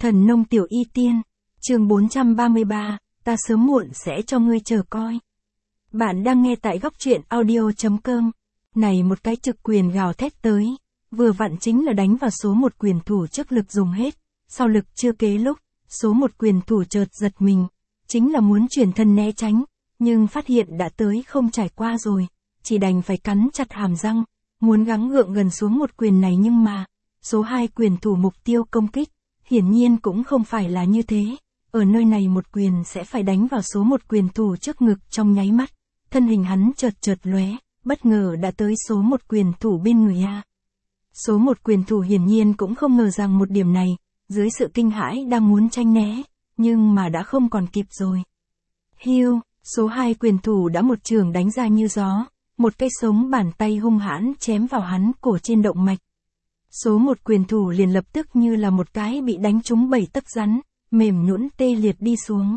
Thần nông tiểu y tiên, chương 433, ta sớm muộn sẽ cho ngươi chờ coi. Bạn đang nghe tại góc truyện audio.com. Này một cái trực quyền gào thét tới, vừa vặn chính là đánh vào số một quyền thủ trước lực dùng hết, sau lực chưa kế lúc, số một quyền thủ chợt giật mình, chính là muốn chuyển thân né tránh, nhưng phát hiện đã tới không trải qua rồi, chỉ đành phải cắn chặt hàm răng, muốn gắng gượng gần xuống một quyền này nhưng mà, số 2 quyền thủ mục tiêu công kích, hiển nhiên cũng không phải là như thế, ở nơi này một quyền sẽ phải đánh vào số một quyền thủ trước ngực trong nháy mắt, thân hình hắn chợt lóe, bất ngờ đã tới số một quyền thủ bên người A. Số một quyền thủ hiển nhiên cũng không ngờ rằng một điểm này, dưới sự kinh hãi đang muốn tranh né, nhưng mà đã không còn kịp rồi. Hiu, số 2 quyền thủ đã một trường đánh ra như gió, một cây sống bàn tay hung hãn chém vào hắn cổ trên động mạch. Số một quyền thủ liền lập tức như là một cái bị đánh trúng 7 tấc rắn, mềm nhũn tê liệt đi xuống.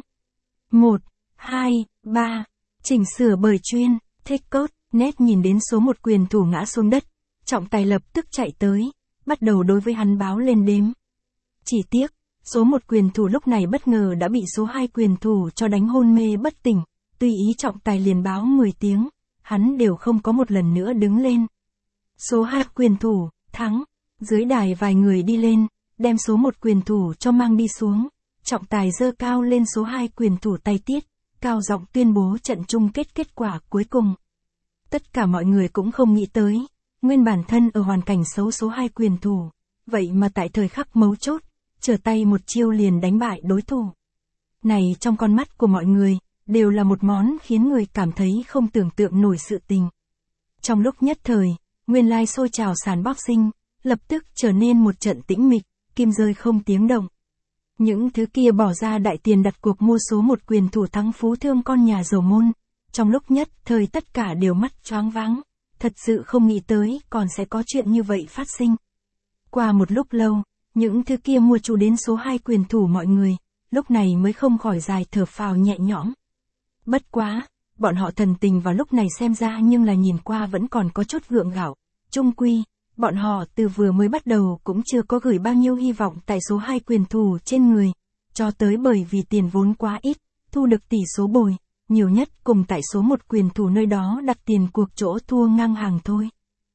1, 2, 3, chỉnh sửa bời chuyên, take cốt, nét nhìn đến số một quyền thủ ngã xuống đất, trọng tài lập tức chạy tới, bắt đầu đối với hắn báo lên đếm. Chỉ tiếc, số một quyền thủ lúc này bất ngờ đã bị số 2 quyền thủ cho đánh hôn mê bất tỉnh, tùy ý trọng tài liền báo 10 tiếng, hắn đều không có một lần nữa đứng lên. Số 2 quyền thủ, thắng. Dưới đài vài người đi lên, đem số một quyền thủ cho mang đi xuống, trọng tài giơ cao lên số 2 quyền thủ tay tiết, cao giọng tuyên bố trận chung kết quả cuối cùng. Tất cả mọi người cũng không nghĩ tới, nguyên bản thân ở hoàn cảnh xấu số 2 quyền thủ, vậy mà tại thời khắc mấu chốt, trở tay một chiêu liền đánh bại đối thủ. Này trong con mắt của mọi người, đều là một món khiến người cảm thấy không tưởng tượng nổi sự tình. Trong lúc nhất thời, nguyên lai sôi trào sàn boxing, lập tức trở nên một trận tĩnh mịch, kim rơi không tiếng động. Những thứ kia bỏ ra đại tiền đặt cuộc mua số một quyền thủ thắng phú thương con nhà giàu môn, trong lúc nhất thời tất cả đều mắt choáng váng, thật sự không nghĩ tới còn sẽ có chuyện như vậy phát sinh. Qua một lúc lâu, những thứ kia mua chủ đến số 2 quyền thủ mọi người, lúc này mới không khỏi dài thở phào nhẹ nhõm. Bất quá, bọn họ thần tình vào lúc này xem ra nhưng là nhìn qua vẫn còn có chút gượng gạo, chung quy. Bọn họ từ vừa mới bắt đầu cũng chưa có gửi bao nhiêu hy vọng tại số 2 quyền thủ trên người, cho tới bởi vì tiền vốn quá ít, thu được tỷ số bồi, nhiều nhất cùng tại số một quyền thủ nơi đó đặt tiền cuộc chỗ thua ngang hàng thôi.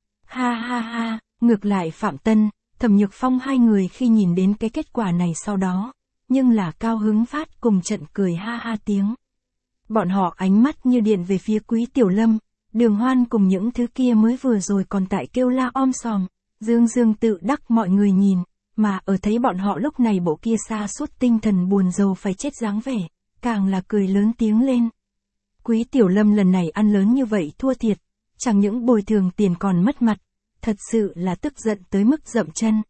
Ha ha ha, ngược lại Phạm Tân, Thẩm Nhược Phong hai người khi nhìn đến cái kết quả này sau đó, nhưng là cao hứng phát cùng trận cười ha ha tiếng. Bọn họ ánh mắt như điện về phía Quý Tiểu Lâm. Đường Hoan cùng những thứ kia mới vừa rồi còn tại kêu la om sòm, dương tự đắc mọi người nhìn, mà ở thấy bọn họ lúc này bộ kia sa sút tinh thần buồn rầu phải chết dáng vẻ, càng là cười lớn tiếng lên. Quý Tiểu Lâm lần này ăn lớn như vậy thua thiệt, chẳng những bồi thường tiền còn mất mặt, thật sự là tức giận tới mức dậm chân.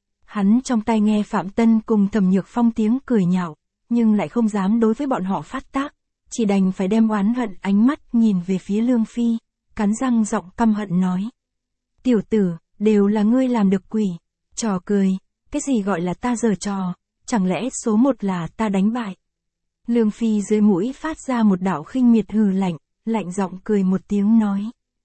Hắn trong tai nghe Phạm Tân cùng Thẩm Nhược Phong tiếng cười nhạo, nhưng lại không dám đối với bọn họ phát tác. Chỉ đành phải đem oán hận ánh mắt nhìn về phía Lương Phi, cắn răng giọng căm hận nói. Tiểu tử, đều là ngươi làm được quỷ, trò cười, cái gì gọi là ta giở trò, chẳng lẽ số một là ta đánh bại. Lương Phi dưới mũi phát ra một đạo khinh miệt hừ lạnh giọng cười một tiếng nói.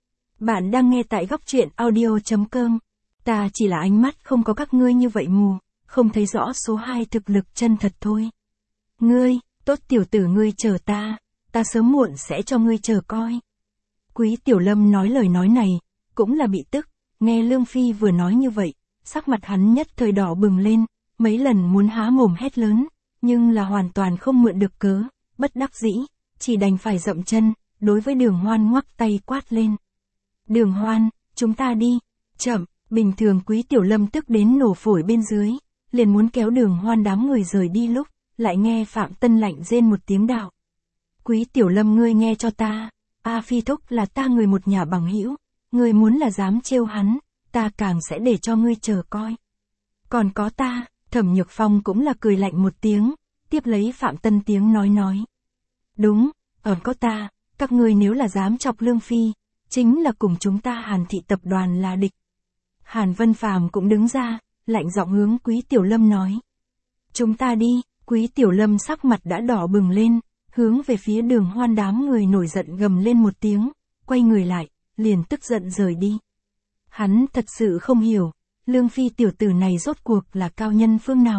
Bạn đang nghe tại góc truyện audio.com, ta chỉ là ánh mắt không có các ngươi như vậy mù, không thấy rõ số 2 thực lực chân thật thôi. Ngươi, tốt tiểu tử ngươi chờ ta sớm muộn sẽ cho ngươi chờ coi. Quý Tiểu Lâm nói lời nói này, cũng là bị tức, nghe Lương Phi vừa nói như vậy, sắc mặt hắn nhất thời đỏ bừng lên, mấy lần muốn há mồm hét lớn, nhưng là hoàn toàn không mượn được cớ, bất đắc dĩ, chỉ đành phải dậm chân, đối với Đường Hoan ngoắc tay quát lên. Đường Hoan, chúng ta đi, chậm, bình thường Quý Tiểu Lâm tức đến nổ phổi bên dưới, liền muốn kéo Đường Hoan đám người rời đi lúc, lại nghe Phạm Tân lạnh rên một tiếng đạo. Quý Tiểu Lâm ngươi nghe cho ta, A Phi Thúc là ta người một nhà bằng hữu, ngươi muốn là dám trêu hắn, ta càng sẽ để cho ngươi chờ coi. Còn có ta, Thẩm Nhược Phong cũng là cười lạnh một tiếng, tiếp lấy Phạm Tân tiếng nói. Đúng, còn có ta, các ngươi nếu là dám chọc Lương Phi, chính là cùng chúng ta Hàn Thị tập đoàn là địch. Hàn Vân Phàm cũng đứng ra, lạnh giọng hướng Quý Tiểu Lâm nói. Chúng ta đi. Quý Tiểu Lâm sắc mặt đã đỏ bừng lên, hướng về phía Đường Hoan đám người nổi giận gầm lên một tiếng, quay người lại, liền tức giận rời đi. Hắn thật sự không hiểu, Lương Phi tiểu tử này rốt cuộc là cao nhân phương nào,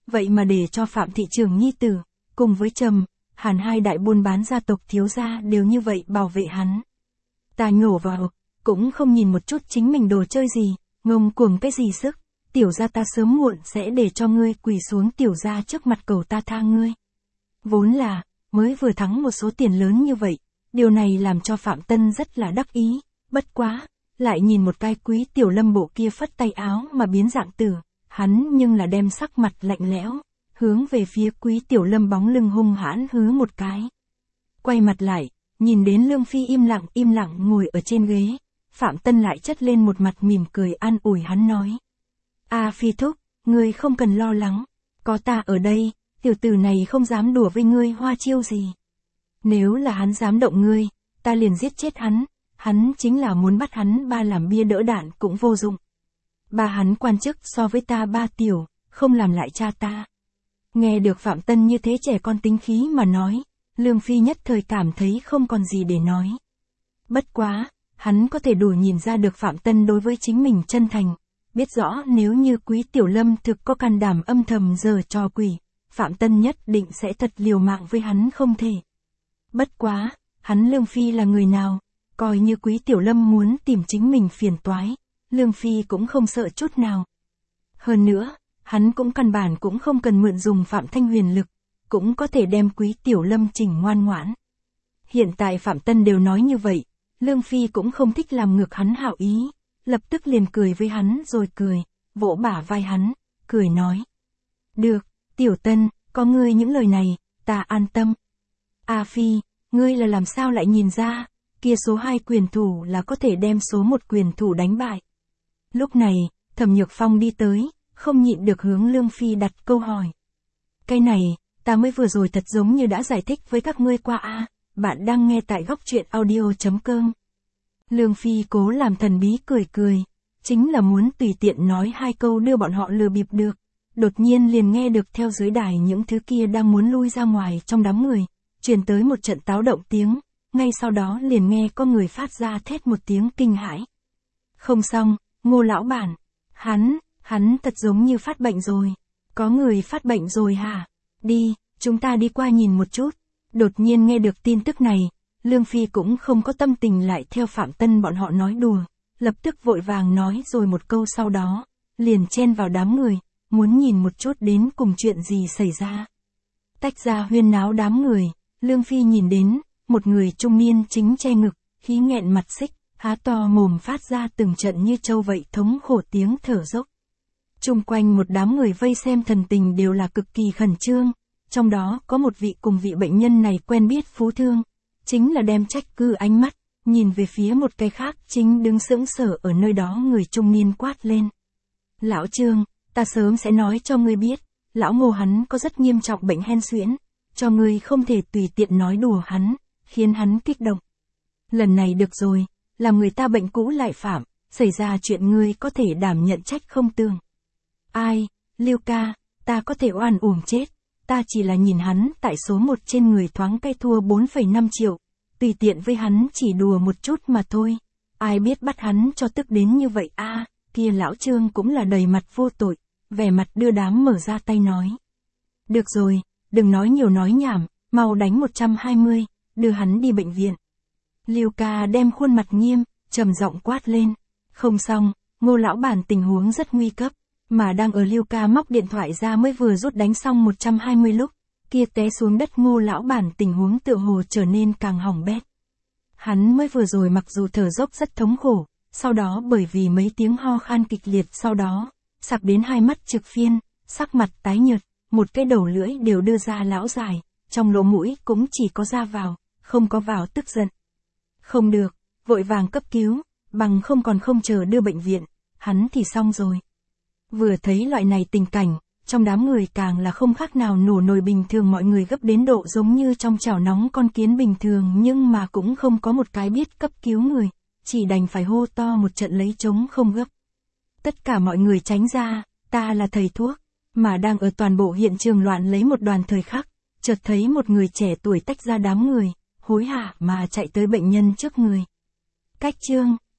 vậy mà để cho Phạm thị trưởng nhi tử, cùng với Trầm, Hàn hai đại buôn bán gia tộc thiếu gia đều như vậy bảo vệ hắn. Ta nhổ vào, cũng không nhìn một chút chính mình đồ chơi gì, ngông cuồng cái gì sức, tiểu gia ta sớm muộn sẽ để cho ngươi quỳ xuống tiểu gia trước mặt cầu ta tha ngươi. Vốn là, mới vừa thắng một số tiền lớn như vậy, điều này làm cho Phạm Tân rất là đắc ý, bất quá, lại nhìn một cái Quý Tiểu Lâm bộ kia phất tay áo mà biến dạng tử, hắn nhưng là đem sắc mặt lạnh lẽo, hướng về phía Quý Tiểu Lâm bóng lưng hung hãn hứ một cái. Quay mặt lại, nhìn đến Lương Phi im lặng ngồi ở trên ghế, Phạm Tân lại chất lên một mặt mỉm cười an ủi hắn nói. A Phi thúc, ngươi không cần lo lắng, có ta ở đây, tiểu tử này không dám đùa với ngươi hoa chiêu gì. Nếu là hắn dám động ngươi, ta liền giết chết hắn chính là muốn bắt hắn ba làm bia đỡ đạn cũng vô dụng. Ba hắn quan chức so với ta ba tiểu, không làm lại cha ta. Nghe được Phạm Tân như thế trẻ con tính khí mà nói, Lương Phi nhất thời cảm thấy không còn gì để nói. Bất quá, hắn có thể đủ nhìn ra được Phạm Tân đối với chính mình chân thành, biết rõ nếu như Quý Tiểu Lâm thực có can đảm âm thầm giở trò quỷ, Phạm Tân nhất định sẽ thật liều mạng với hắn không thể. Bất quá, hắn Lương Phi là người nào, coi như Quý Tiểu Lâm muốn tìm chính mình phiền toái, Lương Phi cũng không sợ chút nào. Hơn nữa, hắn cũng căn bản cũng không cần mượn dùng Phạm Thanh Huyền lực, cũng có thể đem Quý Tiểu Lâm chỉnh ngoan ngoãn. Hiện tại Phạm Tân đều nói như vậy, Lương Phi cũng không thích làm ngược hắn hảo ý, lập tức liền cười với hắn rồi cười, vỗ bả vai hắn, cười nói. Được, Tiểu Tân, có ngươi những lời này, ta an tâm. A Phi, ngươi là làm sao lại nhìn ra, kia số 2 quyền thủ là có thể đem số 1 quyền thủ đánh bại. Lúc này, Thẩm Nhược Phong đi tới, không nhịn được hướng Lương Phi đặt câu hỏi. Cái này, ta mới vừa rồi thật giống như đã giải thích với các ngươi qua a. Bạn đang nghe tại góc truyện audio.com. Lương Phi cố làm thần bí cười, chính là muốn tùy tiện nói 2 câu đưa bọn họ lừa bịp được. Đột nhiên liền nghe được theo dưới đài những thứ kia đang muốn lui ra ngoài trong đám người, truyền tới một trận táo động tiếng, ngay sau đó liền nghe có người phát ra thét một tiếng kinh hãi. Không xong, Ngô lão bản, hắn thật giống như phát bệnh rồi. Có người phát bệnh rồi hả? Đi, chúng ta đi qua nhìn một chút. Đột nhiên nghe được tin tức này, Lương Phi cũng không có tâm tình lại theo Phạm Tân bọn họ nói đùa, lập tức vội vàng nói rồi một câu sau đó, liền chen vào đám người, muốn nhìn một chút đến cùng chuyện gì xảy ra. Tách ra huyên náo đám người, Lương Phi nhìn đến, một người trung niên chính che ngực, khí nghẹn mặt xích, há to mồm phát ra từng trận như trâu vậy thống khổ tiếng thở dốc. Chung quanh một đám người vây xem thần tình đều là cực kỳ khẩn trương, trong đó có một vị cùng vị bệnh nhân này quen biết phú thương, chính là đem trách cứ ánh mắt, nhìn về phía một cái khác chính đứng sững sờ ở nơi đó người trung niên quát lên. Lão Trương, ta sớm sẽ nói cho ngươi biết, lão Ngô hắn có rất nghiêm trọng bệnh hen suyễn, cho ngươi không thể tùy tiện nói đùa hắn, khiến hắn kích động. Lần này được rồi, làm người ta bệnh cũ lại phạm, xảy ra chuyện ngươi có thể đảm nhận trách không tường. Ai, Lưu ca, ta có thể oan uổng chết, ta chỉ là nhìn hắn tại số 1 trên người thoáng cái thua 4,5 triệu, tùy tiện với hắn chỉ đùa một chút mà thôi, ai biết bắt hắn cho tức đến như vậy a. Kia lão Trương cũng là đầy mặt vô tội, vẻ mặt đưa đám mở ra tay nói. Được rồi, đừng nói nhiều nói nhảm, mau đánh 120, đưa hắn đi bệnh viện. Lưu ca đem khuôn mặt nghiêm, trầm giọng quát lên. Không xong, Ngô lão bản tình huống rất nguy cấp, mà đang ở Lưu ca móc điện thoại ra mới vừa rút đánh xong 120 lúc, kia té xuống đất Ngô lão bản tình huống tựa hồ trở nên càng hỏng bét. Hắn mới vừa rồi mặc dù thở dốc rất thống khổ, sau đó bởi vì mấy tiếng ho khan kịch liệt sau đó, sặc đến hai mắt trực phiên, sắc mặt tái nhợt, một cái đầu lưỡi đều đưa ra lão dài, trong lỗ mũi cũng chỉ có ra vào, không có vào tức giận. Không được, vội vàng cấp cứu, bằng không còn không chờ đưa bệnh viện, hắn thì xong rồi. Vừa thấy loại này tình cảnh, trong đám người càng là không khác nào nổ nồi bình thường, mọi người gấp đến độ giống như trong chảo nóng con kiến bình thường, nhưng mà cũng không có một cái biết cấp cứu người, chỉ đành phải hô to một trận lấy trống không gấp. Tất cả mọi người tránh ra, ta là thầy thuốc, mà đang ở toàn bộ hiện trường loạn lấy một đoàn thời khắc, chợt thấy một người trẻ tuổi tách ra đám người, hối hả mà chạy tới bệnh nhân trước người. Cách Trương,